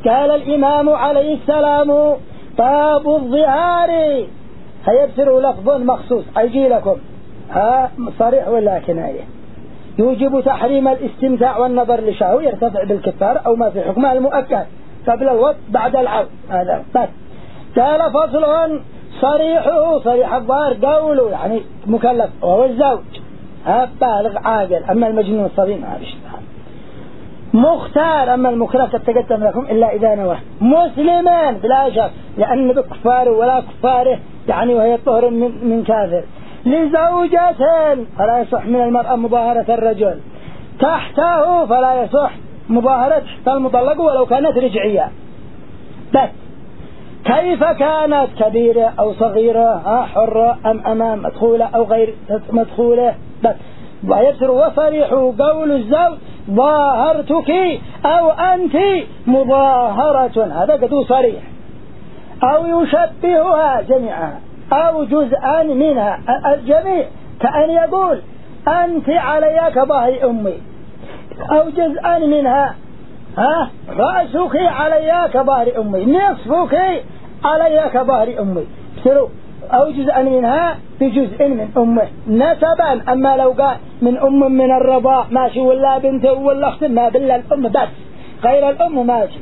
قال الإمام عليه السلام باب الظهار هيبصر لفظ مخصوص أيجي لكم صريح ولا كناية يوجب تحريم الاستمتاع والنظر لشهوة يرتفع بالكفار أو ما في حكمه المؤكد قبل الوضع بعد العود هذا بس. قال فصل صريحه صريح الظاهر قوله يعني مكلف وهو الزوج بالغ عاقل. أما المجنون الصبي ما بيشتغل. مختار أما المكره قد تقدم لكم إلا إذا نوى. مسلمان بلا شك لأن بكفاره ولا كفاره يعني وهي طهر من كافر. لزوجة فلا يصح من المرأة مظاهرة الرجل. تحته فلا يصح مظاهرة المطلق ولو كانت رجعية. بس كيف كانت كبيرة أو صغيرة حرة أم أمام مدخولة أو غير مدخولة. بس ويبصر وصريح قول الزوج ظاهرتك أو أنت مظاهرة هذا قد صريح. أو يشبهها جميعها أو جزءا منها الجميع كأن يقول أنت علي كظهر أمي أو جزءا منها رأسك علي كظهر أمي نصفك علي كظهر أمي بسروا أو جزءا منها بجزء من أمه نسبا. أما لو قال من أم من الرضاء ماشي ولا بنت ولا أخت ما بلا الأم بس غير الأم ماشي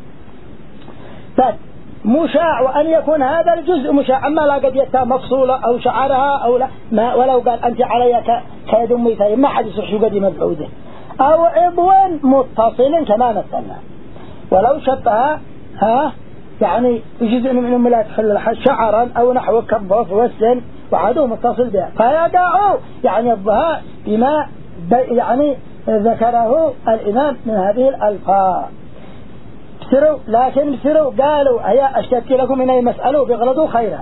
بس مشاع وأن يكون هذا الجزء مشاع. أما لا قد يتا مفصولة أو شعرها أو لا ما ولو قال أنت علي كيد أمي ثاني ما حد يصح يقدم مبعوده. أو عضو متصل كما مثلنا ولو شبه يعني جزء من أم لا تحل شعرا أو نحو كالضف والسن وعدو متصل بها فيقع يعني الظهار بما يعني ذكره الإمام من هذه الألفاظ. بسروا لكن بسروا قالوا هيا أشتكي لكم إن يمسألوا بغلطوا خيرا.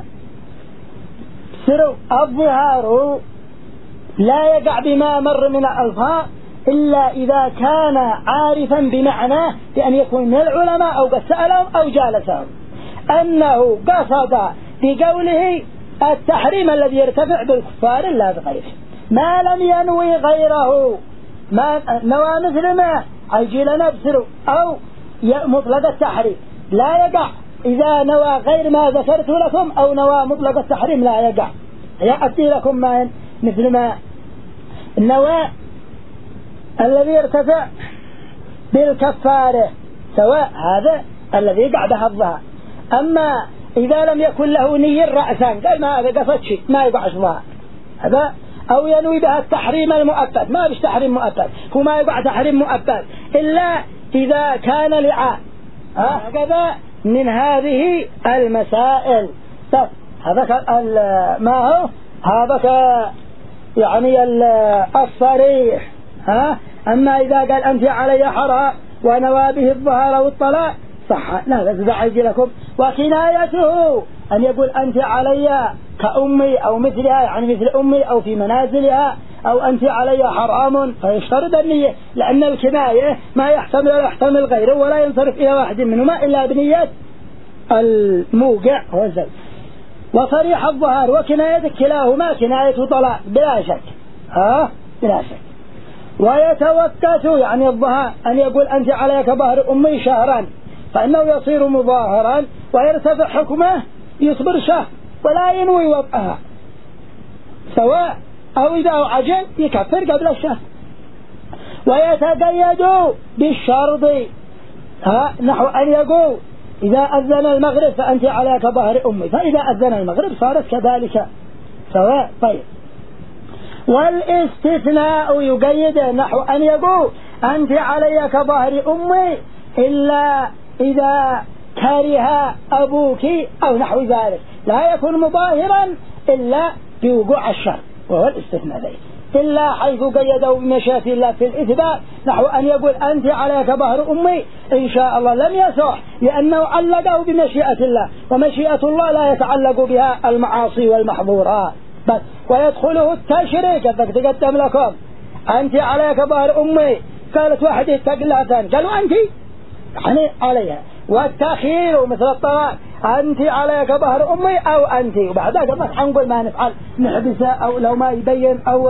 بسروا الظهار لا يقع بما مر من الألفاظ إلا إذا كان عارفا بمعناه بأن يكون من العلماء أو قد سألهم أو جالسهم أنه قصد بقوله التحريم الذي يرتفع بالكفار لا بغيره. ما لم ينوي غيره ما نوى مثل ما يجي لنا بسروا أو مطلق التحريم لا يقع إذا نوى غير ما ذكرت لكم أو نوى مطلق التحريم لا يقع. يأتي لكم ما مثل ما النوى الذي يرتفع بالكفارة سواء هذا الذي يقع به الظهر. أما إذا لم يكن له نية رأسا قال ما هذا قصد شيء ما يقع الظهر هذا أو ينوي بها التحريم المؤكد ما بيش تحريم مؤكد هو ما يقع تحريم مؤكد إلا إذا كان لعاء هكذا من هذه المسائل. هذا ما هو هذا يعني الصريح أما إذا قال أنت علي حرام ونوى به الظهر والطلاق صح لا تدعي لكم. وكنايته أن يقول أنت علي كأمي أو مثلها يعني مثل أمي أو في منازلها أو أنت علي حرام فيشترط النية لأن الكناية ما يحتمل ولا يحتمل غيره ولا ينصرف إلى واحد منهما إلا بنية الموقع هو الزوج. وصريح الظهر وكناية كلاهما كناية طلاق بلا شك بلا شك. ويتوكت يعني الظهر أن يقول أنت علي كظهر أمي شهرا فإنه يصير مظاهرا ويرتفع حكمه يصبر شهر ولا ينوي وضعها سواء أو إذا عجل يكفر قبل الشهر. ويتقيد بالشرط نحو أن يقول إذا أذن المغرب فأنت على كظهر أمي فإذا أذن المغرب صارت كذلك سواء. طيب والاستثناء يقيد نحو أن يقول أنت علي كظهر أمي إلا إذا كره أبوك أو نحو ذلك لا يكون مظاهرا إلا بوقوع الشر وهو الاستثناء ذلك إلا حيث قيدوا بمشيئة الله في الإثبات نحو أن يقول أنت عليك ظهر أمي إن شاء الله لم يصح لأنه علقه بمشيئة الله ومشيئة الله لا يتعلق بها المعاصي والمحظورات بس. ويدخله التشريك تقدم لكم أنت عليك ظهر أمي قالت واحدة تقلعتان قالوا أنت يعني عليها. والتأخير مثل الطلاق أنت عليك ظهر أمي أو أنت وبعد ذلك بس حنقول ما نفعل نحبسه أو لو ما يبين أو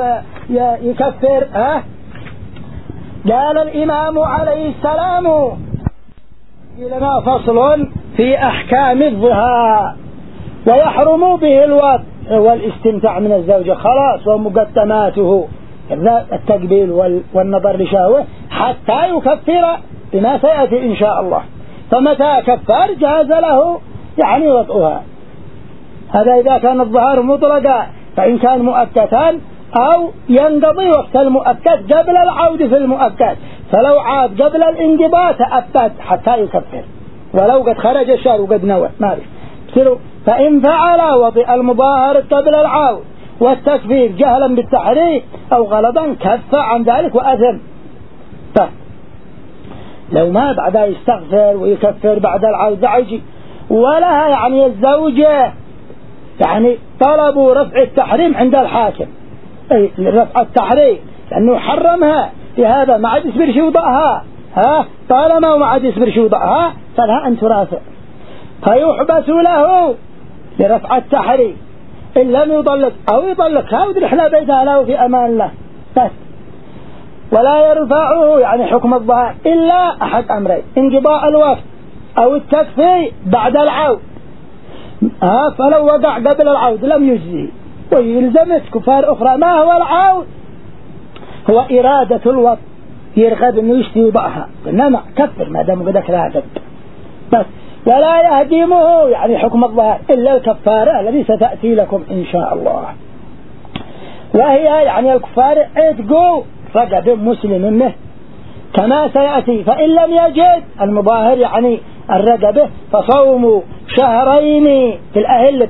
يكفر. قال الإمام عليه السلام لنا فصل في أحكام الظهار. ويحرم به الوطء والاستمتاع من الزوجة خلاص ومقدماته التقبيل والنظر لشهوة حتى يكفر بما سيأتي إن شاء الله. فمتى كفر جاز له يعني وطئها. هذا إذا كان الظهار مطلقا. فإن كان مؤقتا أو ينقضي وقت المؤقت قبل العود في المؤقت، فلو عاد قبل الانقضاء تأبد حتى يكفر ولو قد خرج الشهر وقد نوى ما بيصير. فإن فعل وطئ المظاهر قبل العود والتكفير جهلا بالتحريم أو غلطا كف عن ذلك وأثم. طيب لو ما بعدها يستغفر ويكفر بعد العود دعجي ولها يعني الزوجة يعني طلبوا رفع التحريم عند الحاكم، أي رفع التحريم لأنه حرمها لهذا ما عاد يصبر شي وضعها طالما ما عاد يصبر شي وضعها فلها أن ترافع. فيحبس له لرفع التحريم إن لم يطلق أو يطلقها ودرحنا بيتها له في أمان الله بس. ولا يرفعه يعني حكم الظهار إلا أحد أمرين: انقضاء الوقت أو التكفي بعد العود. فلو وقع قبل العود لم يجزي ويلزمت كفار أخرى. ما هو العود؟ هو إرادة الوطء، يرغب أنه يشتي وضعها إنما كفر ما دام قد أكرهت بس. ولا يهدمه يعني حكم الظهار إلا الكفارة الذي ستأتي لكم إن شاء الله. وهي يعني الكفارة عتقوا رقب مسلم منه كما سيأتي. فإن لم يجد المظاهر يعني الرقبة فصوموا شهرين في الأهل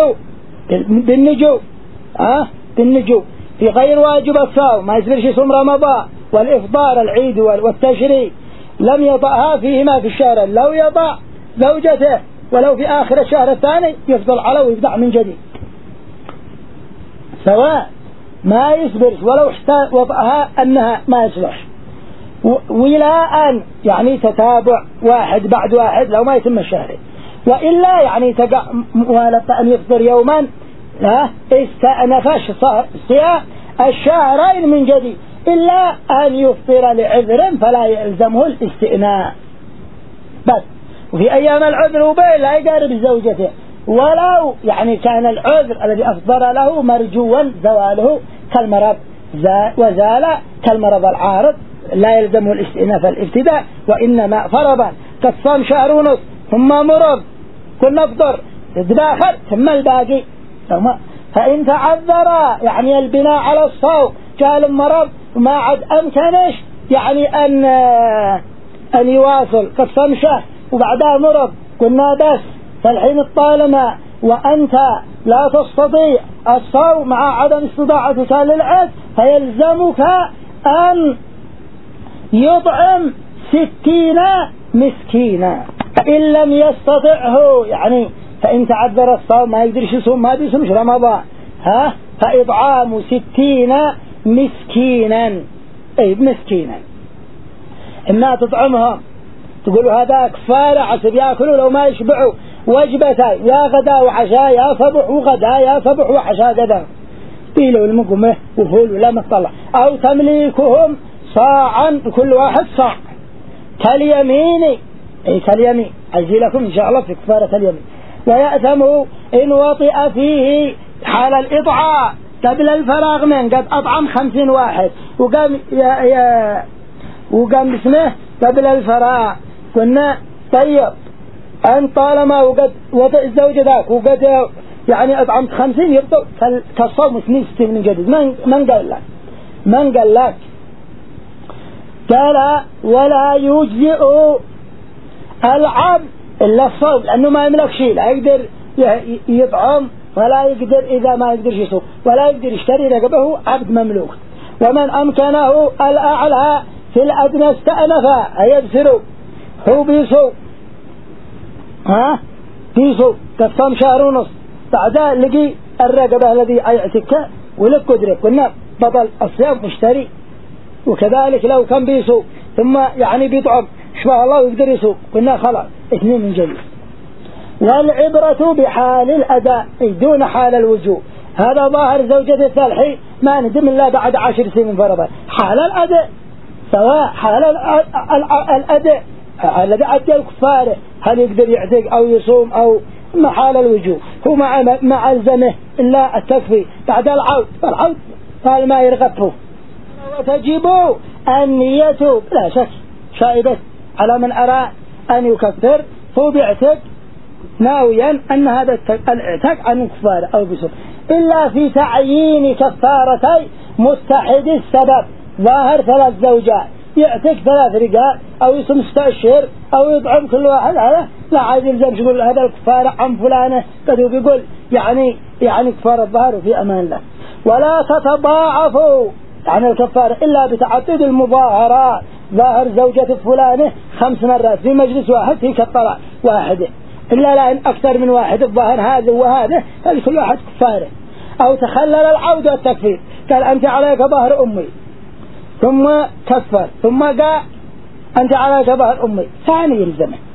بالنجو في غير واجب الصوم، ما يصبرش يصوم رمضان والإفطار العيد والتشريق لم يطأها فيهما في الشهر. لو يطأ زوجته ولو في آخر الشهر الثاني يفضل على ويفدع من جديد سواء ما يصبر ولو وضعها أنها ما يصلح. ولاء يعني تتابع واحد بعد واحد لو ما يتم الشهر. وإلا يعني تقع موالطة أن يفطر يوما استأنفش صيام الشهرين من جديد إلا أن يفطر لعذر فلا يلزمه الاستئناف بس. وفي أيام العذر وبين لا يقارب زوجته ولو يعني كان العذر الذي أفطر له مرجوا زواله كالمرض وزال كالمرض العارض لا يلزمه الاستئناف الابتداء وإنما فرضا كالصوم شهر ونصف ثم مرض كنا نفطر تتباخر ثم الباقي. فإن تعذر يعني البناء على الصوم كان المرض وما عد أمكنش يعني أن يواصل كالصوم شهر وبعدها مرض كنا بس فالحين الطالما وأنت لا تستطيع الصوم مع عدم استطاعتك للعد فيلزمك أن يطعم 60 مسكينا. إن لم يستطعه يعني فإن تعذر الصوم ما يقدرش يصوم ما بيصومش رمضان فإطعام 60 مسكينا أي مسكينا. إما تطعمهم تقولوا هذا كفارة عسب يأكلوا لو ما يشبعوا وجبتين يا غدا وعشاء يا صبح وغدا يا صبح وعشاء غدا بيلوا المقمة وفول ولا مطلع. أو تمليكهم صاعا كل واحد صاع كاليمين أي كاليمين أجي لكم إن شاء الله في كفارة اليمين. ويأثمه إن وطئ فيه حال الإطعاء قبل الفراغ من قد أطعم 50 واحد وقام باسمه قبل الفراغ قلنا طيب أن طالما وقد وطئ الزوجة ذاك وقد يعني أطعمت 50 يبطئ كالصوم 60 من جديد. من قال لك قال ولا يجزئ العبد إلا الصوم لأنه ما يملك شيء لا يقدر يطعم ولا يقدر إذا ما يقدر يصوم ولا يقدر يشتري رقبه عبد مملوك. ومن أمكنه الأعلى في الأدنى استأنفا يبصروا هو بيصوم بيصوم كالصوم شهر ونصف بعدها لقي الرقبة الذي يعتك ولك قدرك قلنا بطل الصيام مشتري. وكذلك لو كان بيصوم ثم يعني بيطعم شبه الله ويقدر يصوم قلنا خلاص 2 من جديد. والعبرة بحال الأداء دون حال الوجوب. هذا ظاهر زوجة الثالحي ما ندم الله بعد 10 سنين فرضا حال الأداء سواء حال الأداء الذي عدى الكفار هل يقدر يعتق أو يصوم أو محال الوجوب هو مع الزمه إلا التكفي بعد العود فالعود قال ما يرغبه. وتجب النية لا شك شائبة على من أرى أن يكفر هو بيعتق ناويا أن هذا الاعتق عن كفار أو بسوء إلا في تعيين كفارتي متحد السبب ظاهر 3 زوجات يعتق 3 رجال أو يصوم 6 أشهر أو يطعم كل واحد هذا لا عاد يلزم يقول هذا الكفارة عن فلانة قد يقول يعني كفار الظهر في أمان الله. ولا تتضاعفوا عن الكفارة إلا بتعدد المظاهرات ظاهر زوجة فلانة 5 مرات في مجلس واحد في كفارة واحدة إلا لأن أكثر من واحد الظاهر هذا وهذا كل واحد كفارة. أو تخلل العود والتكفير قال أنت عليك ظهر أمي ثم كفر ثم قال أنت عليك ظهر أمي ثاني يلزمه